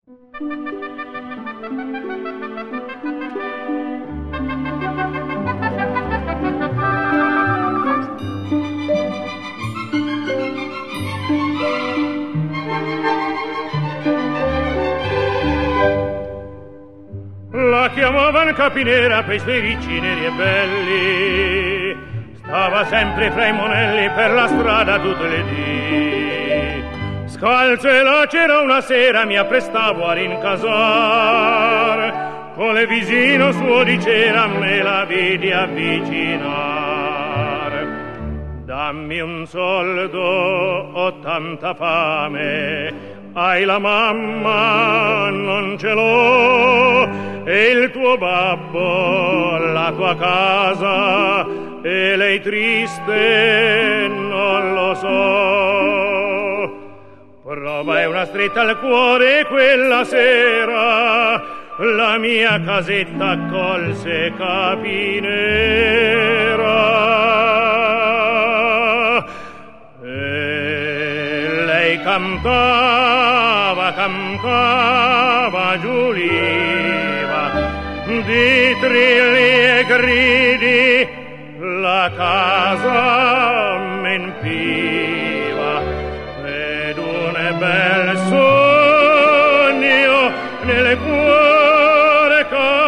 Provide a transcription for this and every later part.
La chiamavan capinera pei suoi ricci neri e belli, stava sempre fra i monelli per la strada tutte le dì. Scalzo e lacera una sera mi apprestavo a rincasar, con le vicino suo di cera me la vidi avvicinar. Dammi un soldo, ho tanta fame, hai la mamma, non ce l'ho, e il tuo babbo, la tua casa, e lei triste, non lo so. Provai una stretta al cuore quella sera, la mia casetta accolse Capinera. E lei cantava, giuliva, di trilli e gridi, la casa m'empiva, ed un bel sogno nel cuore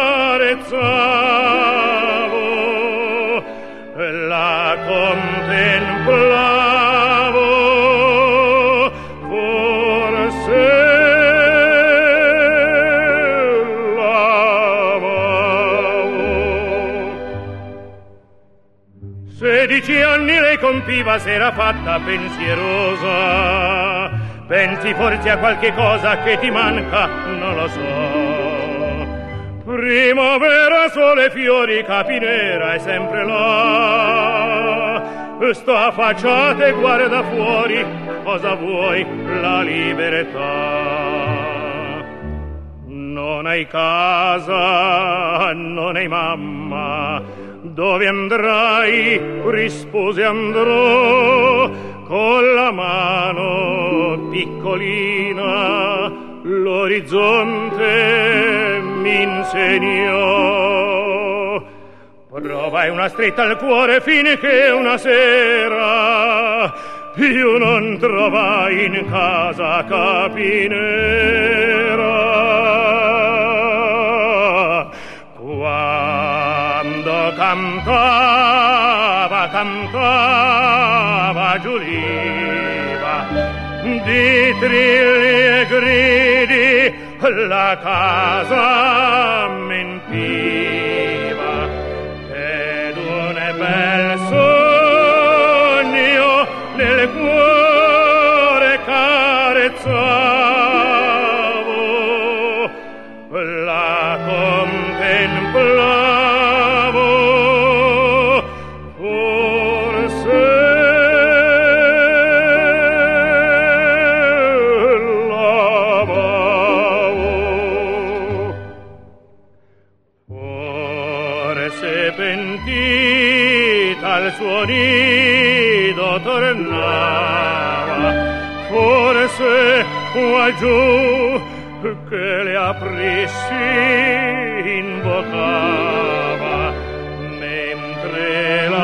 carezzavo, la contemplavo, forse l'amavo. 16 anni lei compiva, s'era fatta pensierosa. Pensi forse a qualche cosa che ti manca? Non lo so. Primavera, sole, fiori, Capinera è sempre là. Sto affacciata e guarda fuori, cosa vuoi? La libertà. Non hai casa, non hai mamma. Dove andrai? Rispose andrò, con la mano piccolina l'orizzonte mi insegnò. Provai una stretta al cuore finché una sera più non trovai in casa Capinera. Quando cantava, giuliva, di trilli e gridi, la casa m'empiva, ed un bel sogno nel cuore carezzavo, la contemplavo, forse l'amavo, forse pentita al suo nido tornava, forse qua giù che le aprissi invocava, mentre la